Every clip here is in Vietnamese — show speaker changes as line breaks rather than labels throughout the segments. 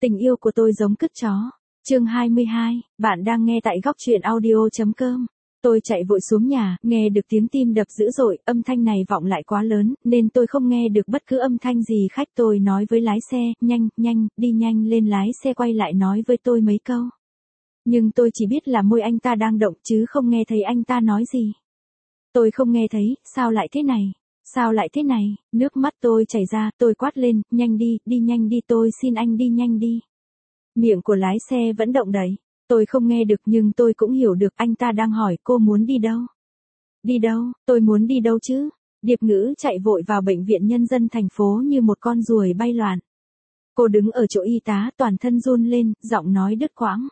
Tình yêu của tôi giống cứt chó. Chương 22, bạn đang nghe tại góc truyện audio.com. Tôi chạy vội xuống nhà, nghe được tiếng tim đập dữ dội, âm thanh này vọng lại quá lớn, nên tôi không nghe được bất cứ âm thanh gì. Khách tôi nói với lái xe, nhanh, đi nhanh lên. Lái xe quay lại nói với tôi mấy câu. Nhưng tôi chỉ biết là môi anh ta đang động chứ không nghe thấy anh ta nói gì. Tôi không nghe thấy, sao lại thế này? Sao lại thế này? Nước mắt tôi chảy ra, tôi quát lên, nhanh đi, tôi xin anh đi nhanh đi. Miệng của lái xe vẫn động đậy. Tôi không nghe được nhưng tôi cũng hiểu được anh ta đang hỏi cô muốn đi đâu. Đi đâu? Tôi muốn đi đâu chứ? Điệp Ngữ chạy vội vào bệnh viện nhân dân thành phố như một con ruồi bay loạn. Cô đứng ở chỗ y tá toàn thân run lên, giọng nói đứt quãng.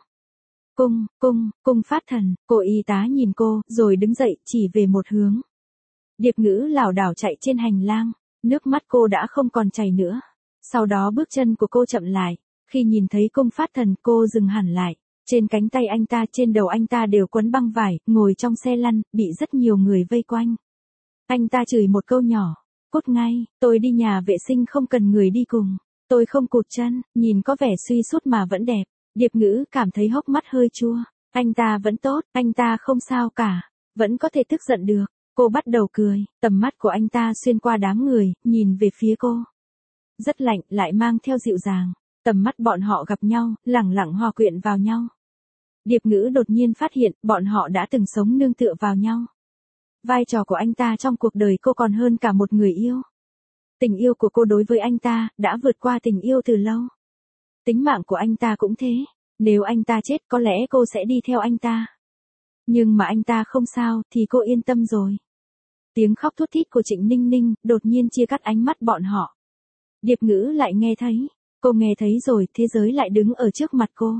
Cung Phát Thần. Cô y tá nhìn cô, rồi đứng dậy chỉ về một hướng. Điệp Ngữ lảo đảo chạy trên hành lang, nước mắt cô đã không còn chảy nữa. Sau đó bước chân của cô chậm lại, khi nhìn thấy Cung Phát Thần cô dừng hẳn lại. Trên cánh tay anh ta, trên đầu anh ta đều quấn băng vải, ngồi trong xe lăn, bị rất nhiều người vây quanh. Anh ta chửi một câu nhỏ, cút ngay, tôi đi nhà vệ sinh không cần người đi cùng. Tôi không cụt chân, nhìn có vẻ suy sút mà vẫn đẹp. Điệp Ngữ cảm thấy hốc mắt hơi chua. Anh ta vẫn tốt, anh ta không sao cả, vẫn có thể tức giận được. Cô bắt đầu cười, tầm mắt của anh ta xuyên qua đám người, nhìn về phía cô. Rất lạnh, lại mang theo dịu dàng. Tầm mắt bọn họ gặp nhau, lẳng lặng hòa quyện vào nhau. Điệp Ngữ đột nhiên phát hiện, bọn họ đã từng sống nương tựa vào nhau. Vai trò của anh ta trong cuộc đời cô còn hơn cả một người yêu. Tình yêu của cô đối với anh ta, đã vượt qua tình yêu từ lâu. Tính mạng của anh ta cũng thế. Nếu anh ta chết có lẽ cô sẽ đi theo anh ta. Nhưng mà anh ta không sao, thì cô yên tâm rồi. Tiếng khóc thút thít của Trịnh Ninh Ninh, đột nhiên chia cắt ánh mắt bọn họ. Điệp Ngữ lại nghe thấy. Cô nghe thấy rồi, thế giới lại đứng ở trước mặt cô.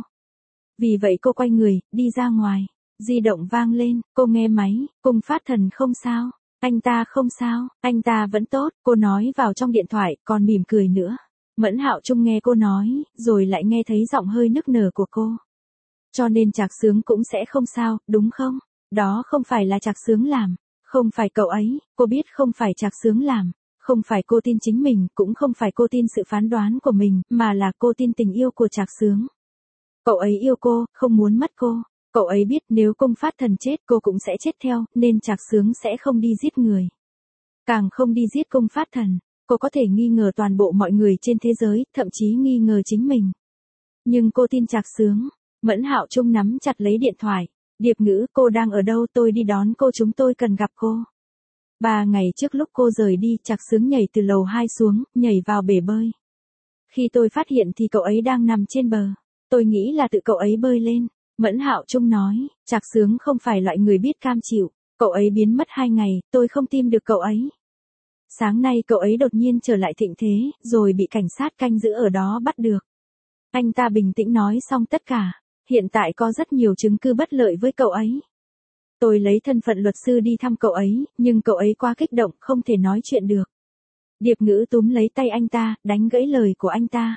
Vì vậy cô quay người, đi ra ngoài. Di động vang lên, cô nghe máy, Cung Phát Thần không sao. Anh ta không sao, anh ta vẫn tốt, cô nói vào trong điện thoại, còn mỉm cười nữa. Mẫn Hạo Trung nghe cô nói, rồi lại nghe thấy giọng hơi nức nở của cô. Cho nên Trạc Sướng cũng sẽ không sao, đúng không? Đó không phải là Trạc Sướng làm, không phải cậu ấy, cô biết không phải Trạc Sướng làm. Không phải cô tin chính mình, cũng không phải cô tin sự phán đoán của mình, mà là cô tin tình yêu của Trạc Sướng. Cậu ấy yêu cô, không muốn mất cô. Cậu ấy biết nếu Cung Phát Thần chết cô cũng sẽ chết theo, nên Trạc Sướng sẽ không đi giết người. Càng không đi giết Cung Phát Thần. Cô có thể nghi ngờ toàn bộ mọi người trên thế giới, thậm chí nghi ngờ chính mình. Nhưng cô tin Trạc Sướng. Mẫn Hạo Trung nắm chặt lấy điện thoại. Điệp Ngữ, cô đang ở đâu? Tôi đi đón cô, chúng tôi cần gặp cô. 3 ngày trước lúc cô rời đi, Trạc Sướng nhảy từ lầu 2 xuống, nhảy vào bể bơi. Khi tôi phát hiện thì cậu ấy đang nằm trên bờ. Tôi nghĩ là tự cậu ấy bơi lên. Mẫn Hạo Trung nói, Trạc Sướng không phải loại người biết cam chịu. Cậu ấy biến mất 2 ngày, tôi không tìm được cậu ấy. Sáng nay cậu ấy đột nhiên trở lại thịnh thế, rồi bị cảnh sát canh giữ ở đó bắt được. Anh ta bình tĩnh nói xong tất cả. Hiện tại có rất nhiều chứng cứ bất lợi với cậu ấy. Tôi lấy thân phận luật sư đi thăm cậu ấy, nhưng cậu ấy quá kích động, không thể nói chuyện được. Điệp Ngữ túm lấy tay anh ta, đánh gãy lời của anh ta.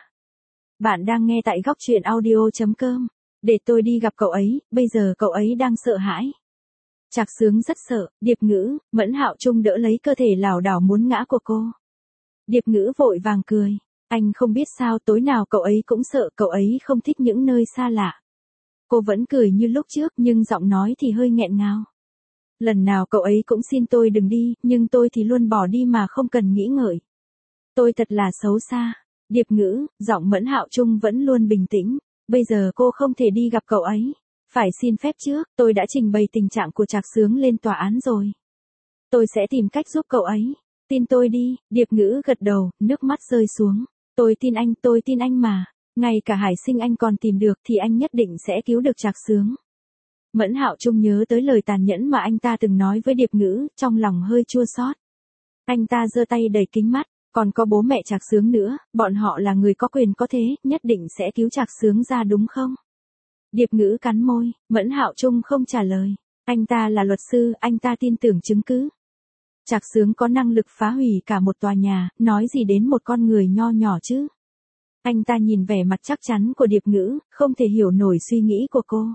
Bạn đang nghe tại góc truyện audio.com. Để tôi đi gặp cậu ấy, bây giờ cậu ấy đang sợ hãi. Trạc Sướng rất sợ. Điệp Ngữ. Mẫn Hạo Trung đỡ lấy cơ thể lảo đảo muốn ngã của cô. Điệp Ngữ vội vàng cười. Anh không biết sao tối nào cậu ấy cũng sợ, cậu ấy không thích những nơi xa lạ. Cô vẫn cười như lúc trước nhưng giọng nói thì hơi nghẹn ngào. Lần nào cậu ấy cũng xin tôi đừng đi, nhưng tôi thì luôn bỏ đi mà không cần nghĩ ngợi. Tôi thật là xấu xa. Điệp Ngữ, giọng Mẫn Hạo Trung vẫn luôn bình tĩnh. Bây giờ cô không thể đi gặp cậu ấy. Phải xin phép trước, tôi đã trình bày tình trạng của Trạc Sướng lên tòa án rồi. Tôi sẽ tìm cách giúp cậu ấy. Tin tôi đi. Điệp Ngữ gật đầu, nước mắt rơi xuống. Tôi tin anh mà. Ngay cả Hải Sinh anh còn tìm được thì anh nhất định sẽ cứu được Trạc Sướng. Mẫn Hạo Trung nhớ tới lời tàn nhẫn mà anh ta từng nói với Điệp Ngữ, trong lòng hơi chua xót. Anh ta giơ tay đầy kính mắt, còn có bố mẹ Trạc Sướng nữa, bọn họ là người có quyền có thế, nhất định sẽ cứu Trạc Sướng ra đúng không? Điệp Ngữ cắn môi, Mẫn Hạo Trung không trả lời. Anh ta là luật sư, anh ta tin tưởng chứng cứ. Trạc Sướng có năng lực phá hủy cả một tòa nhà, nói gì đến một con người nho nhỏ chứ? Anh ta nhìn vẻ mặt chắc chắn của Điệp Ngữ, không thể hiểu nổi suy nghĩ của cô.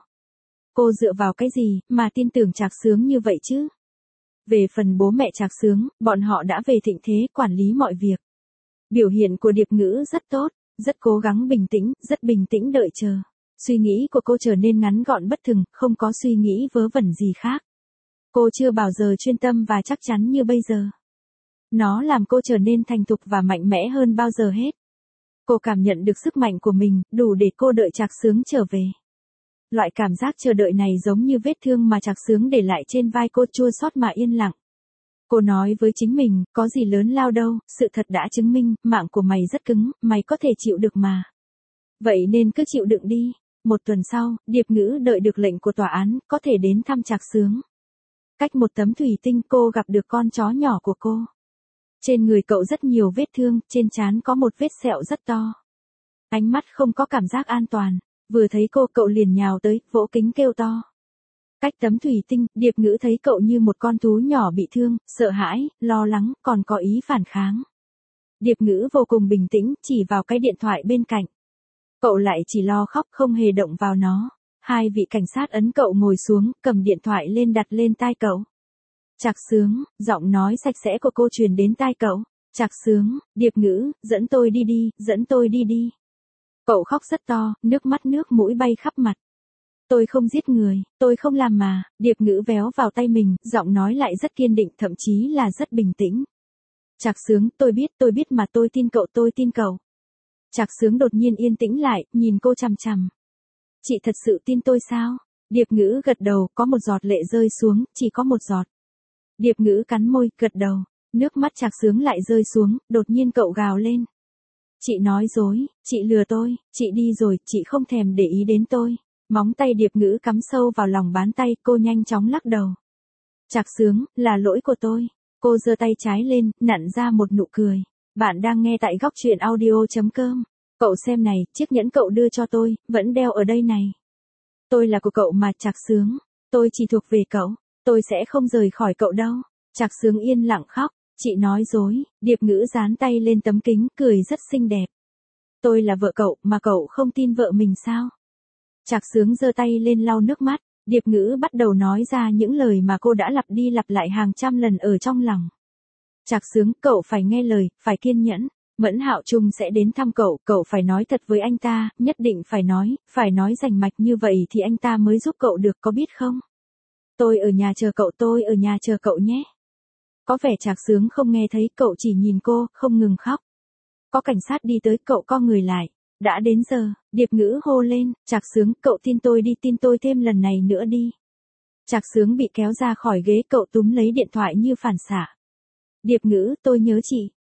Cô dựa vào cái gì mà tin tưởng Trạc Sướng như vậy chứ? Về phần bố mẹ Trạc Sướng, bọn họ đã về thịnh thế quản lý mọi việc. Biểu hiện của Điệp Ngữ rất tốt, rất cố gắng bình tĩnh, rất bình tĩnh đợi chờ. Suy nghĩ của cô trở nên ngắn gọn bất thường, không có suy nghĩ vớ vẩn gì khác. Cô chưa bao giờ chuyên tâm và chắc chắn như bây giờ. Nó làm cô trở nên thành thục và mạnh mẽ hơn bao giờ hết. Cô cảm nhận được sức mạnh của mình, đủ để cô đợi Trạc Sướng trở về. Loại cảm giác chờ đợi này giống như vết thương mà Trạc Sướng để lại trên vai cô, chua xót mà yên lặng. Cô nói với chính mình, có gì lớn lao đâu, sự thật đã chứng minh, mạng của mày rất cứng, mày có thể chịu được mà. Vậy nên cứ chịu đựng đi. Một tuần sau, Điệp Ngữ đợi được lệnh của tòa án, có thể đến thăm Trạc Sướng. Cách một tấm thủy tinh cô gặp được con chó nhỏ của cô. Trên người cậu rất nhiều vết thương, trên trán có một vết sẹo rất to. Ánh mắt không có cảm giác an toàn, vừa thấy cô cậu liền nhào tới, vỗ kính kêu to. Cách tấm thủy tinh, Điệp Ngữ thấy cậu như một con thú nhỏ bị thương, sợ hãi, lo lắng, còn có ý phản kháng. Điệp Ngữ vô cùng bình tĩnh, chỉ vào cái điện thoại bên cạnh. Cậu lại chỉ lo khóc, không hề động vào nó. Hai vị cảnh sát ấn cậu ngồi xuống, cầm điện thoại lên đặt lên tai cậu. Trạc Sướng, giọng nói sạch sẽ của cô truyền đến tai cậu. Trạc Sướng, Điệp Ngữ, dẫn tôi đi đi, dẫn tôi đi đi. Cậu khóc rất to, nước mắt nước mũi bay khắp mặt. Tôi không giết người, tôi không làm mà. Điệp Ngữ véo vào tay mình, giọng nói lại rất kiên định, thậm chí là rất bình tĩnh. Trạc Sướng, tôi biết mà, tôi tin cậu, tôi tin cậu. Trạc Sướng đột nhiên yên tĩnh lại, nhìn cô chằm chằm. Chị thật sự tin tôi sao? Điệp Ngữ gật đầu, có một giọt lệ rơi xuống, chỉ có một giọt. Điệp Ngữ cắn môi, gật đầu. Nước mắt Trạc Sướng lại rơi xuống, đột nhiên cậu gào lên. Chị nói dối, chị lừa tôi, chị đi rồi, chị không thèm để ý đến tôi. Móng tay Điệp Ngữ cắm sâu vào lòng bàn tay, cô nhanh chóng lắc đầu. Trạc Sướng, là lỗi của tôi. Cô giơ tay trái lên, nặn ra một nụ cười. Bạn đang nghe tại góc truyện audio.com. Cậu xem này, chiếc nhẫn cậu đưa cho tôi, vẫn đeo ở đây này. Tôi là của cậu mà, Trạc Sướng. Tôi chỉ thuộc về cậu. Tôi sẽ không rời khỏi cậu đâu. Trạc Sướng yên lặng khóc. Chị nói dối. Điệp Ngữ dán tay lên tấm kính, cười rất xinh đẹp. Tôi là vợ cậu, mà cậu không tin vợ mình sao? Trạc Sướng giơ tay lên lau nước mắt. Điệp Ngữ bắt đầu nói ra những lời mà cô đã lặp đi lặp lại hàng trăm lần ở trong lòng. Trạc Sướng, cậu phải nghe lời, phải kiên nhẫn. Mẫn Hạo Trung sẽ đến thăm cậu, cậu phải nói thật với anh ta, nhất định phải nói rành mạch, như vậy thì anh ta mới giúp cậu được, có biết không? Tôi ở nhà chờ cậu, tôi ở nhà chờ cậu nhé. Có vẻ Trạc Sướng không nghe thấy, cậu chỉ nhìn cô, không ngừng khóc. Có cảnh sát đi tới, cậu co người lại. Đã đến giờ, Điệp Ngữ hô lên, Trạc Sướng, cậu tin tôi đi, tin tôi thêm lần này nữa đi. Trạc Sướng bị kéo ra khỏi ghế, cậu túm lấy điện thoại như phản xạ. Điệp Ngữ, tôi nhớ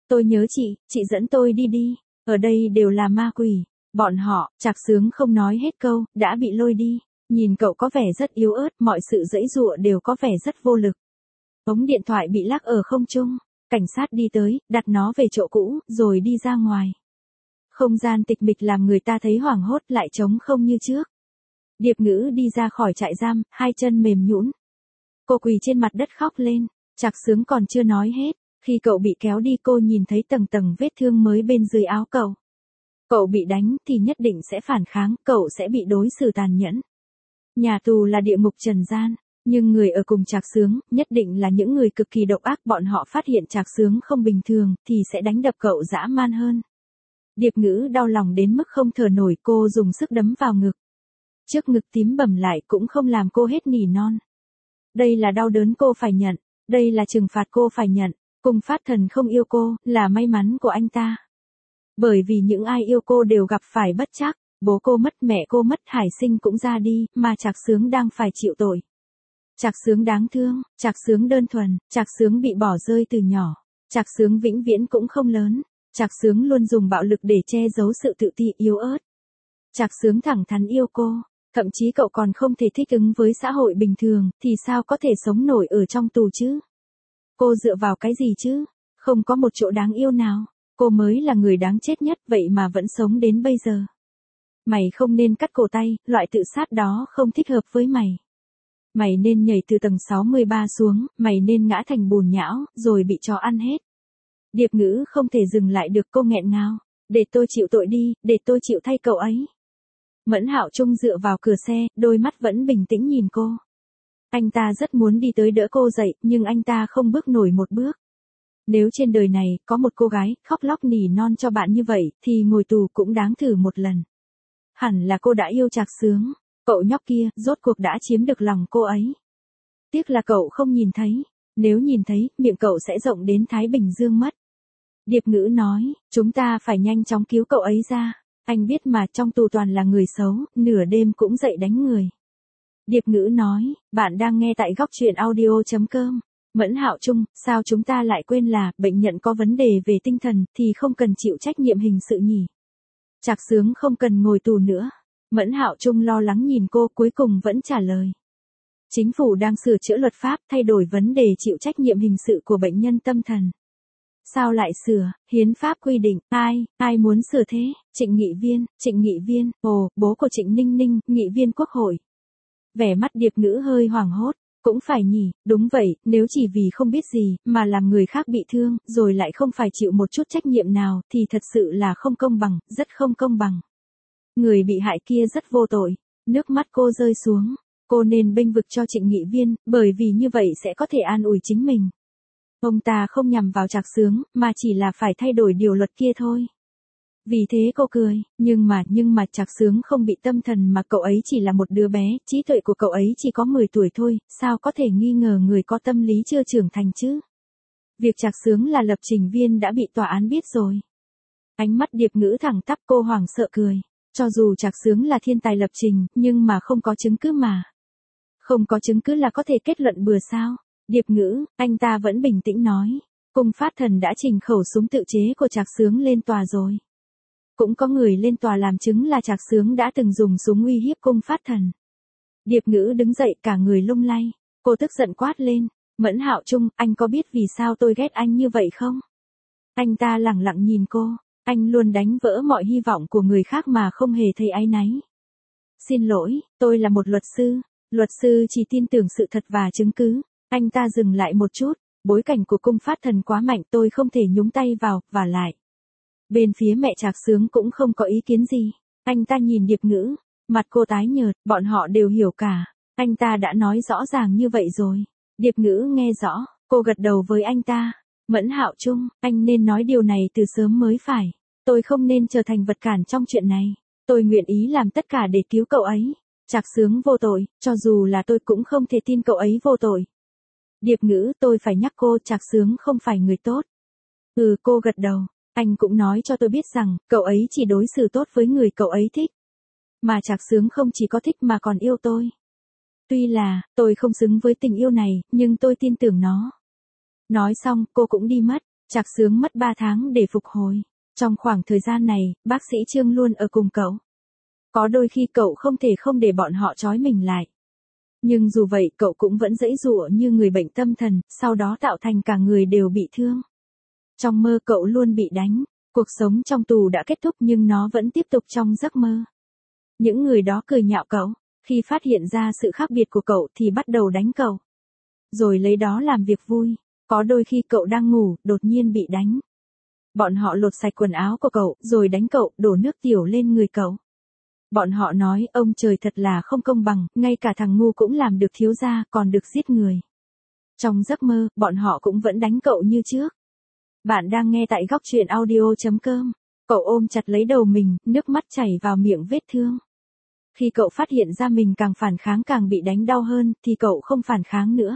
chị dẫn tôi đi đi, ở đây đều là ma quỷ, bọn họ. Trạc Sướng không nói hết câu, đã bị lôi đi. Nhìn cậu có vẻ rất yếu ớt, mọi sự giãy giụa đều có vẻ rất vô lực. Ống điện thoại bị lắc ở không trung, cảnh sát đi tới, đặt nó về chỗ cũ, rồi đi ra ngoài. Không gian tịch mịch làm người ta thấy hoảng hốt, lại trống không như trước. Điệp Ngữ đi ra khỏi trại giam, hai chân mềm nhũn. Cô quỳ trên mặt đất khóc lên. Trạc Sướng còn chưa nói hết. Khi cậu bị kéo đi, cô nhìn thấy tầng tầng vết thương mới bên dưới áo cậu. Cậu bị đánh thì nhất định sẽ phản kháng, cậu sẽ bị đối xử tàn nhẫn. Nhà tù là địa ngục trần gian, nhưng người ở cùng Trạc Sướng nhất định là những người cực kỳ độc ác, bọn họ phát hiện Trạc Sướng không bình thường thì sẽ đánh đập cậu dã man hơn. Điệp Ngữ đau lòng đến mức không thở nổi, cô dùng sức đấm vào ngực. Trước ngực tím bầm lại cũng không làm cô hết nỉ non. Đây là đau đớn cô phải nhận, đây là trừng phạt cô phải nhận. Cung Phát Thần không yêu cô, là may mắn của anh ta. Bởi vì những ai yêu cô đều gặp phải bất trắc, bố cô mất, mẹ cô mất, Hải Sinh cũng ra đi, mà Trạc Sướng đang phải chịu tội. Trạc Sướng đáng thương, Trạc Sướng đơn thuần, Trạc Sướng bị bỏ rơi từ nhỏ. Trạc Sướng vĩnh viễn cũng không lớn. Trạc Sướng luôn dùng bạo lực để che giấu sự tự ti yếu ớt. Trạc Sướng thẳng thắn yêu cô, thậm chí cậu còn không thể thích ứng với xã hội bình thường, thì sao có thể sống nổi ở trong tù chứ? Cô dựa vào cái gì chứ? Không có một chỗ đáng yêu nào. Cô mới là người đáng chết nhất, vậy mà vẫn sống đến bây giờ. Mày không nên cắt cổ tay, loại tự sát đó không thích hợp với mày. Mày nên nhảy từ tầng 63 xuống, mày nên ngã thành bùn nhão, rồi bị chó ăn hết. Điệp Ngữ không thể dừng lại được, cô nghẹn ngào. Để tôi chịu tội đi, để tôi chịu thay cậu ấy. Mẫn Hạo Trung dựa vào cửa xe, đôi mắt vẫn bình tĩnh nhìn cô. Anh ta rất muốn đi tới đỡ cô dậy, nhưng anh ta không bước nổi một bước. Nếu trên đời này có một cô gái khóc lóc nỉ non cho bạn như vậy thì ngồi tù cũng đáng thử một lần. Hẳn là cô đã yêu Trạc Sướng, cậu nhóc kia rốt cuộc đã chiếm được lòng cô ấy. Tiếc là cậu không nhìn thấy, nếu nhìn thấy miệng cậu sẽ rộng đến Thái Bình Dương mất. Điệp Ngữ nói, chúng ta phải nhanh chóng cứu cậu ấy ra, anh biết mà trong tù toàn là người xấu, nửa đêm cũng dậy đánh người. Điệp Ngữ nói, bạn đang nghe tại góc truyện audio.com. Mẫn Hạo Trung, sao chúng ta lại quên là bệnh nhân có vấn đề về tinh thần thì không cần chịu trách nhiệm hình sự nhỉ? Trạc Sướng không cần ngồi tù nữa. Mẫn Hạo Trung lo lắng nhìn cô cuối cùng vẫn trả lời. Chính phủ đang sửa chữa luật pháp thay đổi vấn đề chịu trách nhiệm hình sự của bệnh nhân tâm thần. Sao lại sửa, hiến pháp quy định, ai muốn sửa thế? Trịnh Nghị Viên, ồ, bố của Trịnh Ninh Ninh, nghị viên quốc hội. Vẻ mắt Điệp Ngữ hơi hoảng hốt, cũng phải nhỉ, đúng vậy, nếu chỉ vì không biết gì, mà làm người khác bị thương, rồi lại không phải chịu một chút trách nhiệm nào, thì thật sự là không công bằng, rất không công bằng. Người bị hại kia rất vô tội, nước mắt cô rơi xuống, cô nên bênh vực cho Trịnh Nghị Viên, bởi vì như vậy sẽ có thể an ủi chính mình. Ông ta không nhằm vào Trạc Sướng, mà chỉ là phải thay đổi điều luật kia thôi. Vì thế cô cười, nhưng mà Trạc Sướng không bị tâm thần mà cậu ấy chỉ là một đứa bé, trí tuệ của cậu ấy chỉ có 10 tuổi thôi, sao có thể nghi ngờ người có tâm lý chưa trưởng thành chứ? Việc Trạc Sướng là lập trình viên đã bị tòa án biết rồi. Ánh mắt Điệp Ngữ thẳng tắp, cô hoảng sợ cười. Cho dù Trạc Sướng là thiên tài lập trình, nhưng mà không có chứng cứ mà. Không có chứng cứ là có thể kết luận bừa sao? Điệp Ngữ, anh ta vẫn bình tĩnh nói. Cung Phát Thần đã trình khẩu súng tự chế của Trạc Sướng lên tòa rồi. Cũng có người lên tòa làm chứng là Trạc Sướng đã từng dùng súng uy hiếp Cung Phát Thần. Điệp Ngữ đứng dậy cả người lung lay. Cô tức giận quát lên. Mẫn Hạo Trung, anh có biết vì sao tôi ghét anh như vậy không? Anh ta lẳng lặng nhìn cô. Anh luôn đánh vỡ mọi hy vọng của người khác mà không hề thấy áy náy. Xin lỗi, tôi là một luật sư. Luật sư chỉ tin tưởng sự thật và chứng cứ. Anh ta dừng lại một chút. Bối cảnh của Cung Phát Thần quá mạnh, tôi không thể nhúng tay vào, và lại. Bên phía mẹ Trạc Sướng cũng không có ý kiến gì. Anh ta nhìn Điệp Ngữ. Mặt cô tái nhợt, bọn họ đều hiểu cả. Anh ta đã nói rõ ràng như vậy rồi. Điệp Ngữ nghe rõ, cô gật đầu với anh ta. Mẫn Hạo Trung, anh nên nói điều này từ sớm mới phải. Tôi không nên trở thành vật cản trong chuyện này. Tôi nguyện ý làm tất cả để cứu cậu ấy. Trạc Sướng vô tội, cho dù là tôi cũng không thể tin cậu ấy vô tội. Điệp Ngữ, tôi phải nhắc cô, Trạc Sướng không phải người tốt. Cô gật đầu. Anh cũng nói cho tôi biết rằng, cậu ấy chỉ đối xử tốt với người cậu ấy thích. Mà Trạc Sướng không chỉ có thích mà còn yêu tôi. Tuy là, tôi không xứng với tình yêu này, nhưng tôi tin tưởng nó. Nói xong, cô cũng đi mất. Trạc Sướng mất 3 tháng để phục hồi. Trong khoảng thời gian này, bác sĩ Trương luôn ở cùng cậu. Có đôi khi cậu không thể không để bọn họ trói mình lại. Nhưng dù vậy cậu cũng vẫn giãy giụa như người bệnh tâm thần, sau đó tạo thành cả người đều bị thương. Trong mơ cậu luôn bị đánh. Cuộc sống trong tù đã kết thúc nhưng nó vẫn tiếp tục trong giấc mơ. Những người đó cười nhạo cậu. Khi phát hiện ra sự khác biệt của cậu thì bắt đầu đánh cậu. Rồi lấy đó làm việc vui. Có đôi khi cậu đang ngủ, đột nhiên bị đánh. Bọn họ lột sạch quần áo của cậu, rồi đánh cậu, đổ nước tiểu lên người cậu. Bọn họ nói, ông trời thật là không công bằng, ngay cả thằng ngu cũng làm được thiếu gia, còn được giết người. Trong giấc mơ, bọn họ cũng vẫn đánh cậu như trước. Bạn đang nghe tại góc truyện audio.com. Cậu ôm chặt lấy đầu mình, nước mắt chảy vào miệng vết thương. Khi cậu phát hiện ra mình càng phản kháng càng bị đánh đau hơn, thì cậu không phản kháng nữa.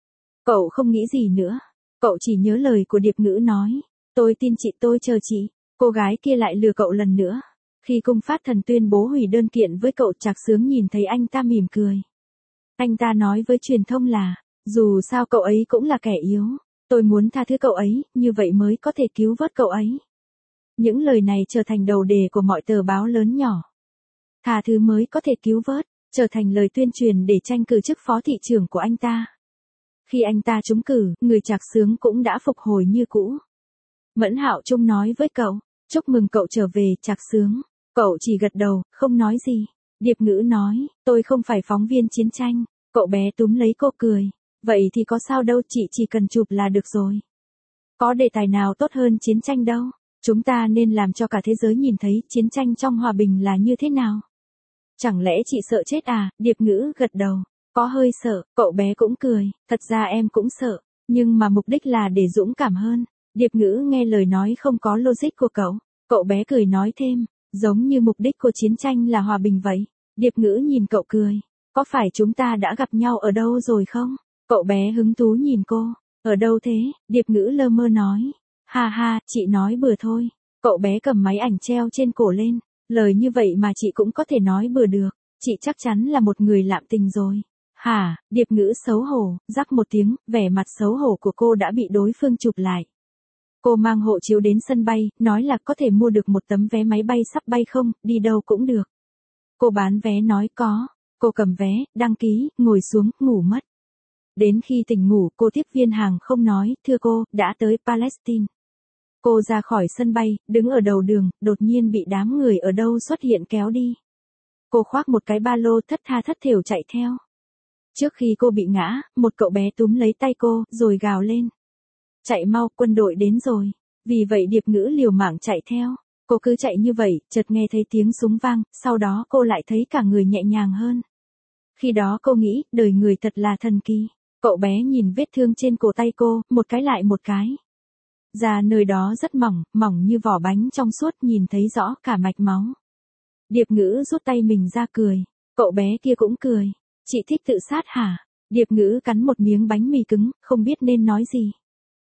Cậu không nghĩ gì nữa. Cậu chỉ nhớ lời của Điệp Ngữ nói. Tôi tin chị, tôi chờ chị. Cô gái kia lại lừa cậu lần nữa. Khi Cung Phát Thần tuyên bố hủy đơn kiện với cậu, Trạc Sướng nhìn thấy anh ta mỉm cười. Anh ta nói với truyền thông là, dù sao cậu ấy cũng là kẻ yếu. Tôi muốn tha thứ cậu ấy, như vậy mới có thể cứu vớt cậu ấy. Những lời này trở thành đầu đề của mọi tờ báo lớn nhỏ. Tha thứ mới có thể cứu vớt, trở thành lời tuyên truyền để tranh cử chức phó thị trưởng của anh ta. Khi anh ta trúng cử, người Trạc Sướng cũng đã phục hồi như cũ. Mẫn Hạo Trung nói với cậu, chúc mừng cậu trở về, Trạc Sướng. Cậu chỉ gật đầu, không nói gì. Điệp Ngữ nói, tôi không phải phóng viên chiến tranh. Cậu bé túm lấy cô cười. Vậy thì có sao đâu, chị chỉ cần chụp là được rồi. Có đề tài nào tốt hơn chiến tranh đâu. Chúng ta nên làm cho cả thế giới nhìn thấy chiến tranh trong hòa bình là như thế nào. Chẳng lẽ chị sợ chết à? Điệp Ngữ gật đầu. Có hơi sợ, cậu bé cũng cười. Thật ra em cũng sợ. Nhưng mà mục đích là để dũng cảm hơn. Điệp Ngữ nghe lời nói không có logic của cậu. Cậu bé cười nói thêm, giống như mục đích của chiến tranh là hòa bình vậy. Điệp Ngữ nhìn cậu cười. Có phải chúng ta đã gặp nhau ở đâu rồi không? Cậu bé hứng thú nhìn cô. Ở đâu thế? Điệp Ngữ lơ mơ nói. Ha ha, chị nói bừa thôi. Cậu bé cầm máy ảnh treo trên cổ lên. Lời như vậy mà chị cũng có thể nói bừa được. Chị chắc chắn là một người lạm tình rồi. Hả? Điệp Ngữ xấu hổ, rắc một tiếng, vẻ mặt xấu hổ của cô đã bị đối phương chụp lại. Cô mang hộ chiếu đến sân bay, nói là có thể mua được một tấm vé máy bay sắp bay không, đi đâu cũng được. Cô bán vé nói có. Cô cầm vé, đăng ký, ngồi xuống, ngủ mất. Đến khi tỉnh ngủ, cô tiếp viên hàng không nói, thưa cô, đã tới Palestine. Cô ra khỏi sân bay, đứng ở đầu đường, đột nhiên bị đám người ở đâu xuất hiện kéo đi. Cô khoác một cái ba lô thất tha thất thểu chạy theo. Trước khi cô bị ngã, một cậu bé túm lấy tay cô, rồi gào lên. Chạy mau, quân đội đến rồi. Vì vậy Điệp Ngữ liều mạng chạy theo. Cô cứ chạy như vậy, chợt nghe thấy tiếng súng vang, sau đó cô lại thấy cả người nhẹ nhàng hơn. Khi đó cô nghĩ, đời người thật là thần kỳ. Cậu bé nhìn vết thương trên cổ tay cô, một cái lại một cái. Da nơi đó rất mỏng, mỏng như vỏ bánh trong suốt, nhìn thấy rõ cả mạch máu. Điệp Ngữ rút tay mình ra cười. Cậu bé kia cũng cười. Chị thích tự sát hả? Điệp Ngữ cắn một miếng bánh mì cứng, không biết nên nói gì.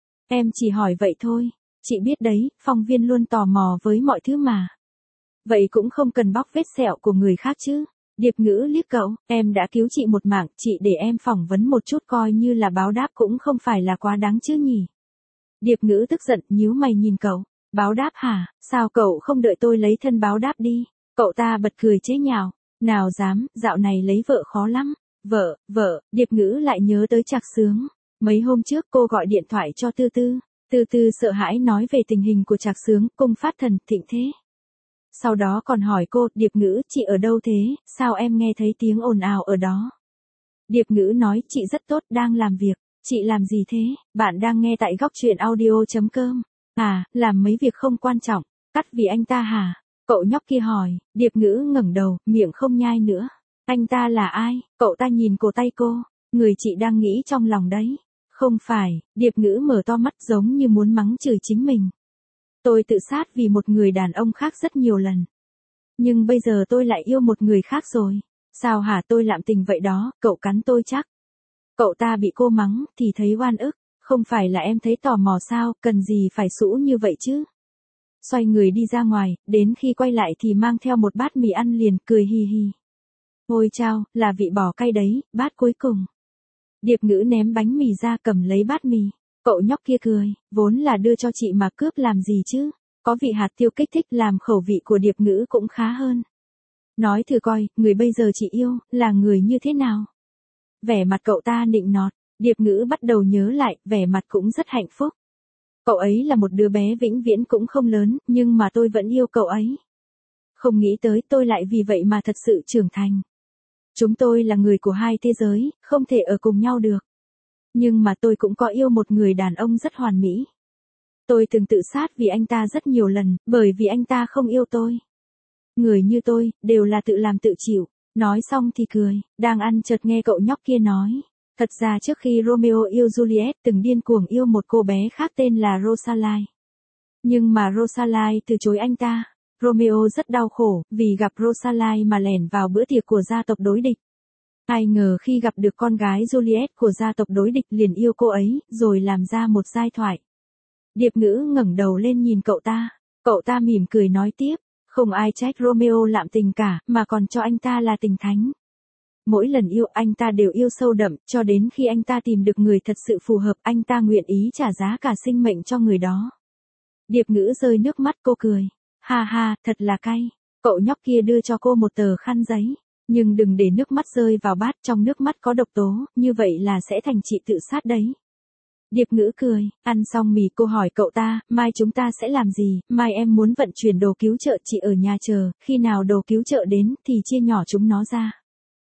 Em chỉ hỏi vậy thôi. Chị biết đấy, phóng viên luôn tò mò với mọi thứ mà. Vậy cũng không cần bóc vết sẹo của người khác chứ. Điệp Ngữ liếc cậu, em đã cứu chị một mạng, chị để em phỏng vấn một chút coi như là báo đáp cũng không phải là quá đáng chứ nhỉ. Điệp Ngữ tức giận, nhíu mày nhìn cậu. Báo đáp hả? Sao cậu không đợi tôi lấy thân báo đáp đi? Cậu ta bật cười chế nhạo. Nào dám, dạo này lấy vợ khó lắm. Vợ, Điệp Ngữ lại nhớ tới Trạc Sướng. Mấy hôm trước cô gọi điện thoại cho Tư Tư. Tư Tư sợ hãi nói về tình hình của Trạc Sướng, cung phát thần, thịnh thế. Sau đó còn hỏi cô, Điệp Ngữ, chị ở đâu thế, sao em nghe thấy tiếng ồn ào ở đó? Điệp Ngữ nói, chị rất tốt, đang làm việc. Chị làm gì thế? Bạn đang nghe tại góc truyện audio.com. À, làm mấy việc không quan trọng. Cắt vì anh ta hả? Cậu nhóc kia hỏi. Điệp Ngữ ngẩng đầu, miệng không nhai nữa. Anh ta là ai? Cậu ta nhìn cổ tay cô. Người chị đang nghĩ trong lòng đấy. Không phải. Điệp Ngữ mở to mắt giống như muốn mắng chửi chính mình. Tôi tự sát vì một người đàn ông khác rất nhiều lần. Nhưng bây giờ tôi lại yêu một người khác rồi. Sao hả, tôi lạm tình vậy đó, cậu cắn tôi chắc. Cậu ta bị cô mắng thì thấy oan ức. Không phải là em thấy tò mò sao, cần gì phải sũ như vậy chứ. Xoay người đi ra ngoài, đến khi quay lại thì mang theo một bát mì ăn liền, cười hì hì. Ôi chao, là vị bò cay đấy, bát cuối cùng. Điệp Ngữ ném bánh mì ra, cầm lấy bát mì. Cậu nhóc kia cười, vốn là đưa cho chị mà cướp làm gì chứ. Có vị hạt tiêu kích thích làm khẩu vị của Điệp Ngữ cũng khá hơn. Nói thử coi, người bây giờ chị yêu, là người như thế nào? Vẻ mặt cậu ta nịnh nọt, Điệp Ngữ bắt đầu nhớ lại, vẻ mặt cũng rất hạnh phúc. Cậu ấy là một đứa bé vĩnh viễn cũng không lớn, nhưng mà tôi vẫn yêu cậu ấy. Không nghĩ tới tôi lại vì vậy mà thật sự trưởng thành. Chúng tôi là người của hai thế giới, không thể ở cùng nhau được. Nhưng mà tôi cũng có yêu một người đàn ông rất hoàn mỹ. Tôi từng tự sát vì anh ta rất nhiều lần, bởi vì anh ta không yêu tôi. Người như tôi, đều là tự làm tự chịu. Nói xong thì cười, đang ăn chợt nghe cậu nhóc kia nói. Thật ra trước khi Romeo yêu Juliet từng điên cuồng yêu một cô bé khác tên là Rosalie. Nhưng mà Rosalie từ chối anh ta. Romeo rất đau khổ, vì gặp Rosalie mà lẻn vào bữa tiệc của gia tộc đối địch. Ai ngờ khi gặp được con gái Juliet của gia tộc đối địch liền yêu cô ấy, rồi làm ra một giai thoại. Điệp Ngữ ngẩng đầu lên nhìn cậu ta. Cậu ta mỉm cười nói tiếp, không ai trách Romeo lạm tình cả, mà còn cho anh ta là tình thánh. Mỗi lần yêu anh ta đều yêu sâu đậm, cho đến khi anh ta tìm được người thật sự phù hợp, anh ta nguyện ý trả giá cả sinh mệnh cho người đó. Điệp Ngữ rơi nước mắt, cô cười. Ha ha, thật là cay. Cậu nhóc kia đưa cho cô một tờ khăn giấy. Nhưng đừng để nước mắt rơi vào bát, trong nước mắt có độc tố, như vậy là sẽ thành chị tự sát đấy. Điệp Ngữ cười, ăn xong mì cô hỏi cậu ta, mai chúng ta sẽ làm gì, mai em muốn vận chuyển đồ cứu trợ, chị ở nhà chờ, khi nào đồ cứu trợ đến thì chia nhỏ chúng nó ra.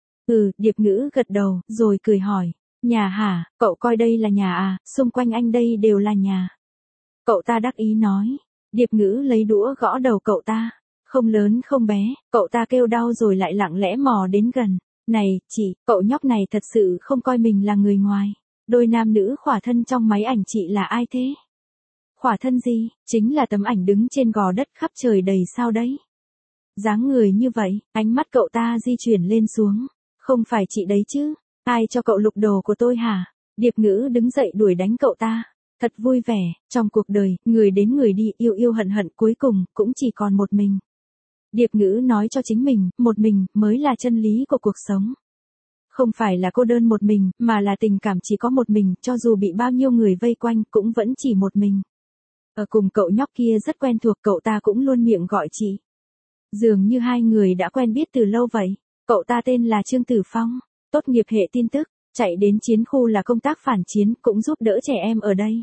Điệp Ngữ gật đầu, rồi cười hỏi, nhà hả, cậu coi đây là nhà à, xung quanh anh đây đều là nhà. Cậu ta đắc ý nói, Điệp Ngữ lấy đũa gõ đầu cậu ta, không lớn không bé, cậu ta kêu đau rồi lại lặng lẽ mò đến gần. Này, chị, cậu nhóc này thật sự không coi mình là người ngoài. Đôi nam nữ khỏa thân trong máy ảnh chị là ai thế? Khỏa thân gì, chính là tấm ảnh đứng trên gò đất khắp trời đầy sao đấy. Dáng người như vậy, ánh mắt cậu ta di chuyển lên xuống. Không phải chị đấy chứ, ai cho cậu lục đồ của tôi hả? Điệp Ngữ đứng dậy đuổi đánh cậu ta. Thật vui vẻ, trong cuộc đời, người đến người đi, yêu yêu hận hận, cuối cùng, cũng chỉ còn một mình. Điệp Ngữ nói cho chính mình, một mình, mới là chân lý của cuộc sống. Không phải là cô đơn một mình, mà là tình cảm chỉ có một mình, cho dù bị bao nhiêu người vây quanh, cũng vẫn chỉ một mình. Ở cùng cậu nhóc kia rất quen thuộc, cậu ta cũng luôn miệng gọi chị. Dường như hai người đã quen biết từ lâu vậy. Cậu ta tên là Trương Tử Phong, tốt nghiệp hệ tin tức, chạy đến chiến khu là công tác phản chiến, cũng giúp đỡ trẻ em ở đây.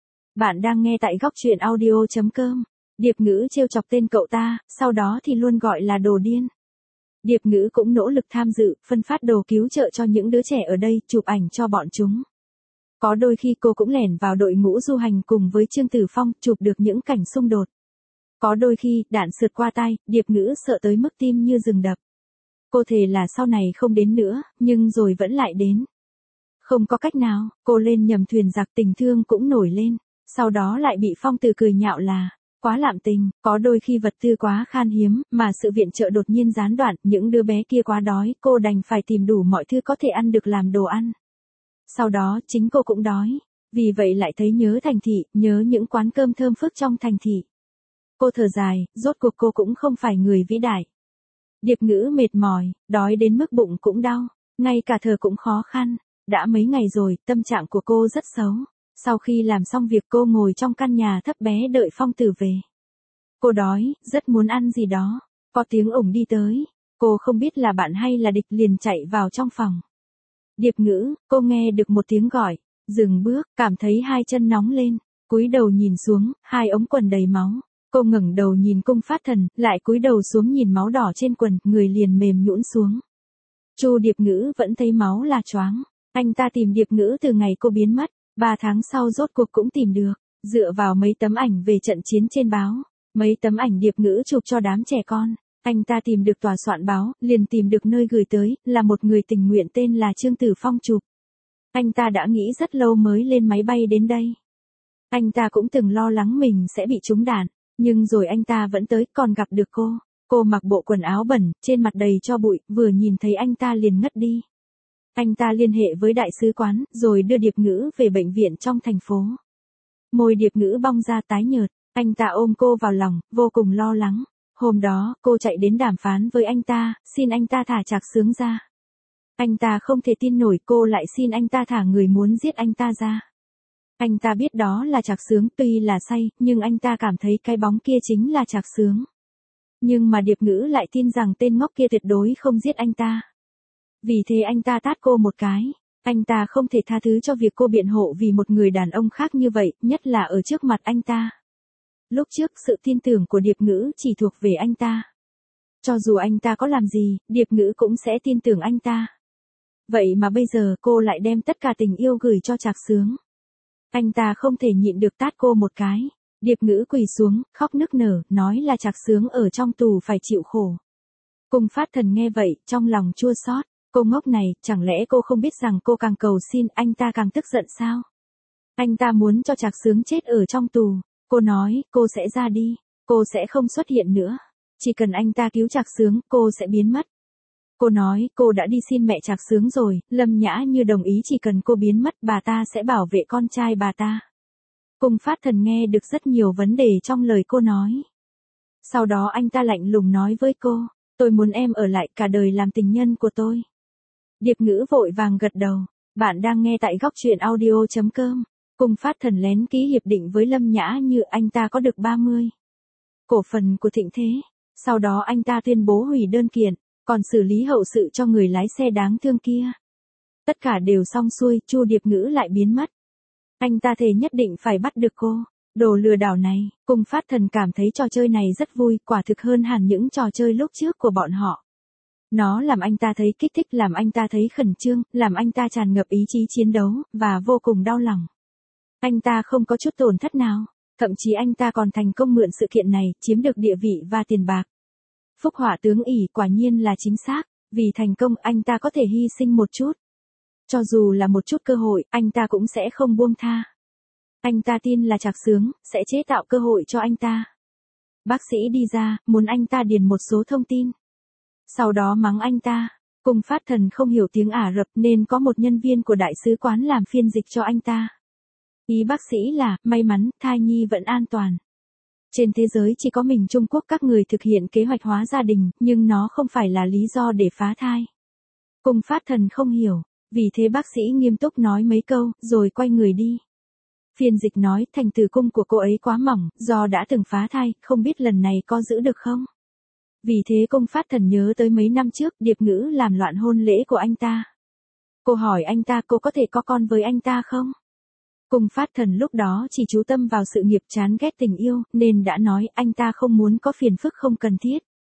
Bạn đang nghe tại góc truyện audio.com. Điệp Ngữ trêu chọc tên cậu ta, sau đó thì luôn gọi là đồ điên. Điệp Ngữ cũng nỗ lực tham dự, phân phát đồ cứu trợ cho những đứa trẻ ở đây, chụp ảnh cho bọn chúng. Có đôi khi cô cũng lẻn vào đội ngũ du hành cùng với Trương Tử Phong, chụp được những cảnh xung đột. Có đôi khi, đạn sượt qua tai, Điệp Ngữ sợ tới mức tim như dừng đập. Cô thề là sau này không đến nữa, nhưng rồi vẫn lại đến. Không có cách nào, cô lên nhầm thuyền giặc, tình thương cũng nổi lên. Sau đó lại bị Phong Từ cười nhạo là quá lạm tình, có đôi khi vật tư quá khan hiếm, mà sự viện trợ đột nhiên gián đoạn, những đứa bé kia quá đói, cô đành phải tìm đủ mọi thứ có thể ăn được làm đồ ăn. Sau đó, chính cô cũng đói, vì vậy lại thấy nhớ thành thị, nhớ những quán cơm thơm phức trong thành thị. Cô thở dài, rốt cuộc cô cũng không phải người vĩ đại. Điệp Ngữ mệt mỏi, đói đến mức bụng cũng đau, ngay cả thở cũng khó khăn. Đã mấy ngày rồi, tâm trạng của cô rất xấu. Sau khi làm xong việc cô ngồi trong căn nhà thấp bé đợi Phong Tử về. Cô đói, rất muốn ăn gì đó. Có tiếng ổng đi tới. Cô không biết là bạn hay là địch, liền chạy vào trong phòng. Điệp Ngữ, cô nghe được một tiếng gọi. Dừng bước, cảm thấy hai chân nóng lên. Cúi đầu nhìn xuống, hai ống quần đầy máu. Cô ngẩng đầu nhìn Cung Phát Thần, lại cúi đầu xuống nhìn máu đỏ trên quần, người liền mềm nhũn xuống. Chu Điệp Ngữ vẫn thấy máu là choáng. Anh ta tìm Điệp Ngữ từ ngày cô biến mất. 3 tháng sau rốt cuộc cũng tìm được. Dựa vào mấy tấm ảnh về trận chiến trên báo. Mấy tấm ảnh Điệp Ngữ chụp cho đám trẻ con. Anh ta tìm được tòa soạn báo, liền tìm được nơi gửi tới, là một người tình nguyện tên là Trương Tử Phong chụp. Anh ta đã nghĩ rất lâu mới lên máy bay đến đây. Anh ta cũng từng lo lắng mình sẽ bị trúng đạn. Nhưng rồi anh ta vẫn tới, còn gặp được cô. Cô mặc bộ quần áo bẩn, trên mặt đầy tro bụi, vừa nhìn thấy anh ta liền ngất đi. Anh ta liên hệ với đại sứ quán, rồi đưa Điệp Ngữ về bệnh viện trong thành phố. Môi Điệp Ngữ bong ra tái nhợt, anh ta ôm cô vào lòng, vô cùng lo lắng. Hôm đó, cô chạy đến đàm phán với anh ta, xin anh ta thả Trạc Sướng ra. Anh ta không thể tin nổi, cô lại xin anh ta thả người muốn giết anh ta ra. Anh ta biết đó là Trạc Sướng, tuy là say, nhưng anh ta cảm thấy cái bóng kia chính là Trạc Sướng. Nhưng mà Điệp Ngữ lại tin rằng tên ngốc kia tuyệt đối không giết anh ta. Vì thế anh ta tát cô một cái. Anh ta không thể tha thứ cho việc cô biện hộ vì một người đàn ông khác như vậy, nhất là ở trước mặt anh ta. Lúc trước sự tin tưởng của Điệp Ngữ chỉ thuộc về anh ta. Cho dù anh ta có làm gì, Điệp Ngữ cũng sẽ tin tưởng anh ta. Vậy mà bây giờ cô lại đem tất cả tình yêu gửi cho Trạc Sướng. Anh ta không thể nhịn được tát cô một cái. Điệp Ngữ quỳ xuống, khóc nức nở, nói là Trạc Sướng ở trong tù phải chịu khổ. Cung Phát Thần nghe vậy, trong lòng chua xót. Cô ngốc này, chẳng lẽ cô không biết rằng cô càng cầu xin, anh ta càng tức giận sao? Anh ta muốn cho Trạc Sướng chết ở trong tù. Cô nói, cô sẽ ra đi. Cô sẽ không xuất hiện nữa. Chỉ cần anh ta cứu Trạc Sướng, cô sẽ biến mất. Cô nói, cô đã đi xin mẹ Trạc Sướng rồi, Lâm Nhã Như đồng ý chỉ cần cô biến mất, bà ta sẽ bảo vệ con trai bà ta. Cung Phát Thần nghe được rất nhiều vấn đề trong lời cô nói. Sau đó anh ta lạnh lùng nói với cô, tôi muốn em ở lại cả đời làm tình nhân của tôi. Điệp Ngữ vội vàng gật đầu. Bạn đang nghe tại góc truyện audio.com. Cung Phát Thần lén ký hiệp định với Lâm Nhã Như, anh ta có được 30 cổ phần của Thịnh Thế. Sau đó anh ta tuyên bố hủy đơn kiện, còn xử lý hậu sự cho người lái xe đáng thương kia. Tất cả đều xong xuôi, Chu Điệp Ngữ lại biến mất. Anh ta thề nhất định phải bắt được cô. Đồ lừa đảo này, Cung Phát Thần cảm thấy trò chơi này rất vui, quả thực hơn hẳn những trò chơi lúc trước của bọn họ. Nó làm anh ta thấy kích thích, làm anh ta thấy khẩn trương, làm anh ta tràn ngập ý chí chiến đấu, và vô cùng đau lòng. Anh ta không có chút tổn thất nào, thậm chí anh ta còn thành công mượn sự kiện này, chiếm được địa vị và tiền bạc. Phúc họa tướng ỷ, quả nhiên là chính xác, vì thành công anh ta có thể hy sinh một chút. Cho dù là một chút cơ hội, anh ta cũng sẽ không buông tha. Anh ta tin là Trạc Sướng sẽ chế tạo cơ hội cho anh ta. Bác sĩ đi ra, muốn anh ta điền một số thông tin. Sau đó mắng anh ta. Cung Phát Thần không hiểu tiếng Ả Rập nên có một nhân viên của đại sứ quán làm phiên dịch cho anh ta. Ý bác sĩ là, may mắn, thai nhi vẫn an toàn. Trên thế giới chỉ có mình Trung Quốc các người thực hiện kế hoạch hóa gia đình, nhưng nó không phải là lý do để phá thai. Cung Phát Thần không hiểu, vì thế bác sĩ nghiêm túc nói mấy câu, rồi quay người đi. Phiên dịch nói, thành tử cung của cô ấy quá mỏng, do đã từng phá thai, không biết lần này có giữ được không? Vì thế Cung Phát Thần nhớ tới mấy năm trước, Điệp Ngữ làm loạn hôn lễ của anh ta. Cô hỏi anh ta cô có thể có con với anh ta không? Cung Phát Thần lúc đó chỉ chú tâm vào sự nghiệp chán ghét tình yêu, nên đã nói anh ta không muốn có phiền phức không cần thiết.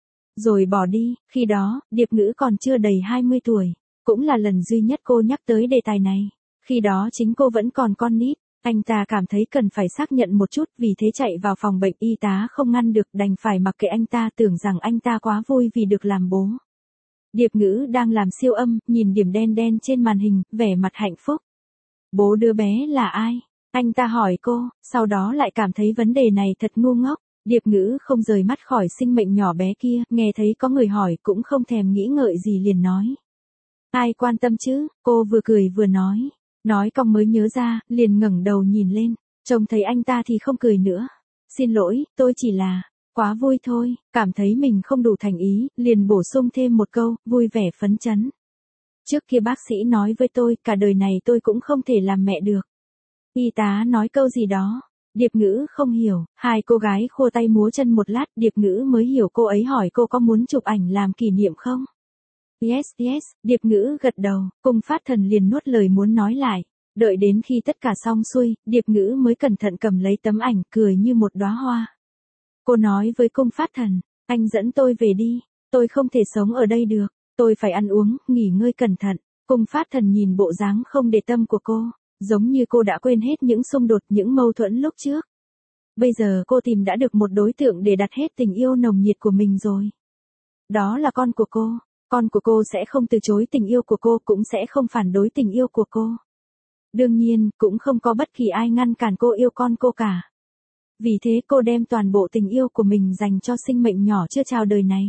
Rồi bỏ đi, khi đó, Điệp Ngữ còn chưa đầy 20 tuổi. Cũng là lần duy nhất cô nhắc tới đề tài này. Khi đó chính cô vẫn còn con nít. Anh ta cảm thấy cần phải xác nhận một chút, vì thế chạy vào phòng bệnh, y tá không ngăn được, đành phải mặc kệ anh ta, tưởng rằng anh ta quá vui vì được làm bố. Điệp Ngữ đang làm siêu âm, nhìn điểm đen đen trên màn hình, vẻ mặt hạnh phúc. Bố đứa bé là ai? Anh ta hỏi cô, sau đó lại cảm thấy vấn đề này thật ngu ngốc. Điệp Ngữ không rời mắt khỏi sinh mệnh nhỏ bé kia, nghe thấy có người hỏi cũng không thèm nghĩ ngợi gì liền nói. Ai quan tâm chứ, cô vừa cười vừa nói. Nói cong mới nhớ ra, liền ngẩng đầu nhìn lên, trông thấy anh ta thì không cười nữa. Xin lỗi, tôi chỉ là, quá vui thôi, cảm thấy mình không đủ thành ý, liền bổ sung thêm một câu, vui vẻ phấn chấn. Trước kia bác sĩ nói với tôi, cả đời này tôi cũng không thể làm mẹ được. Y tá nói câu gì đó, Điệp Ngữ không hiểu, hai cô gái khua tay múa chân một lát, Điệp Ngữ mới hiểu cô ấy hỏi cô có muốn chụp ảnh làm kỷ niệm không? Yes, yes, Điệp Ngữ gật đầu, Cung Phát Thần liền nuốt lời muốn nói lại. Đợi đến khi tất cả xong xuôi, Điệp Ngữ mới cẩn thận cầm lấy tấm ảnh, cười như một đóa hoa. Cô nói với Cung Phát Thần, anh dẫn tôi về đi, tôi không thể sống ở đây được, tôi phải ăn uống, nghỉ ngơi cẩn thận. Cung Phát Thần nhìn bộ dáng không để tâm của cô, giống như cô đã quên hết những xung đột, những mâu thuẫn lúc trước. Bây giờ cô tìm đã được một đối tượng để đặt hết tình yêu nồng nhiệt của mình rồi. Đó là con của cô. Con của cô sẽ không từ chối tình yêu của cô, cũng sẽ không phản đối tình yêu của cô. Đương nhiên, cũng không có bất kỳ ai ngăn cản cô yêu con cô cả. Vì thế cô đem toàn bộ tình yêu của mình dành cho sinh mệnh nhỏ chưa chào đời này.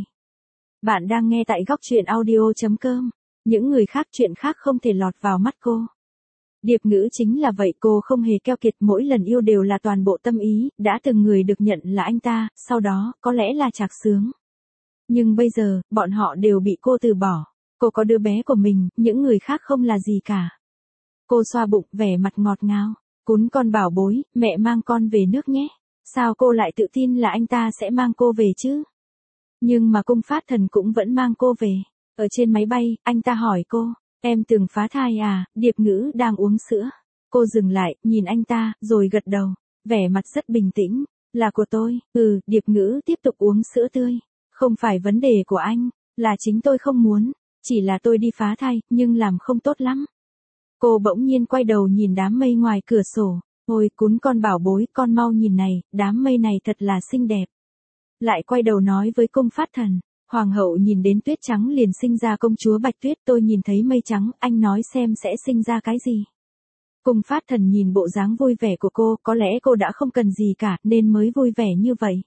Bạn đang nghe tại góc truyện audio.com. Những người khác chuyện khác không thể lọt vào mắt cô. Điệp Ngữ chính là vậy, cô không hề keo kiệt, mỗi lần yêu đều là toàn bộ tâm ý, đã từng người được nhận là anh ta, sau đó, có lẽ là Trạc Sướng. Nhưng bây giờ, bọn họ đều bị cô từ bỏ. Cô có đứa bé của mình, những người khác không là gì cả. Cô xoa bụng, vẻ mặt ngọt ngào. Cún con bảo bối, mẹ mang con về nước nhé. Sao cô lại tự tin là anh ta sẽ mang cô về chứ? Nhưng mà Cung Phát Thần cũng vẫn mang cô về. Ở trên máy bay, anh ta hỏi cô, em từng phá thai à? Điệp Ngữ đang uống sữa. Cô dừng lại, nhìn anh ta, rồi gật đầu. Vẻ mặt rất bình tĩnh. Là của tôi. Điệp Ngữ tiếp tục uống sữa tươi. Không phải vấn đề của anh, là chính tôi không muốn. Chỉ là tôi đi phá thai, nhưng làm không tốt lắm. Cô bỗng nhiên quay đầu nhìn đám mây ngoài cửa sổ. Ôi cún con bảo bối, con mau nhìn này, đám mây này thật là xinh đẹp. Lại quay đầu nói với Cung Phát Thần, Hoàng hậu nhìn đến tuyết trắng liền sinh ra công chúa Bạch Tuyết, tôi nhìn thấy mây trắng, anh nói xem sẽ sinh ra cái gì. Cung Phát Thần nhìn bộ dáng vui vẻ của cô, có lẽ cô đã không cần gì cả, nên mới vui vẻ như vậy.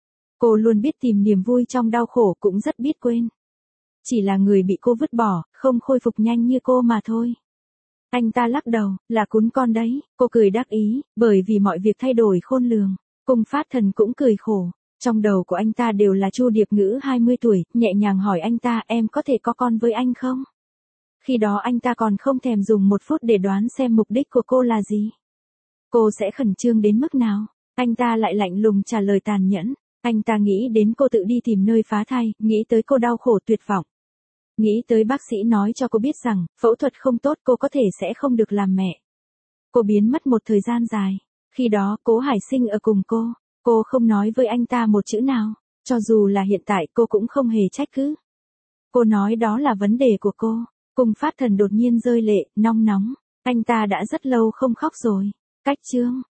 Cô luôn biết tìm niềm vui trong đau khổ, cũng rất biết quên. Chỉ là người bị cô vứt bỏ, không khôi phục nhanh như cô mà thôi. Anh ta lắc đầu, là cún con đấy, cô cười đắc ý, bởi vì mọi việc thay đổi khôn lường. Cung Phát Thần cũng cười khổ. Trong đầu của anh ta đều là Chu Điệp Ngữ 20 tuổi, nhẹ nhàng hỏi anh ta, em có thể có con với anh không? Khi đó anh ta còn không thèm dùng một phút để đoán xem mục đích của cô là gì. Cô sẽ khẩn trương đến mức nào? Anh ta lại lạnh lùng trả lời tàn nhẫn. Anh ta nghĩ đến cô tự đi tìm nơi phá thai, nghĩ tới cô đau khổ tuyệt vọng. Nghĩ tới bác sĩ nói cho cô biết rằng, phẫu thuật không tốt, cô có thể sẽ không được làm mẹ. Cô biến mất một thời gian dài. Khi đó, Cố Hải Sinh ở cùng cô. Cô không nói với anh ta một chữ nào. Cho dù là hiện tại cô cũng không hề trách cứ. Cô nói đó là vấn đề của cô. Cung Phát Thần đột nhiên rơi lệ, nong nóng. Anh ta đã rất lâu không khóc rồi. Cách chương.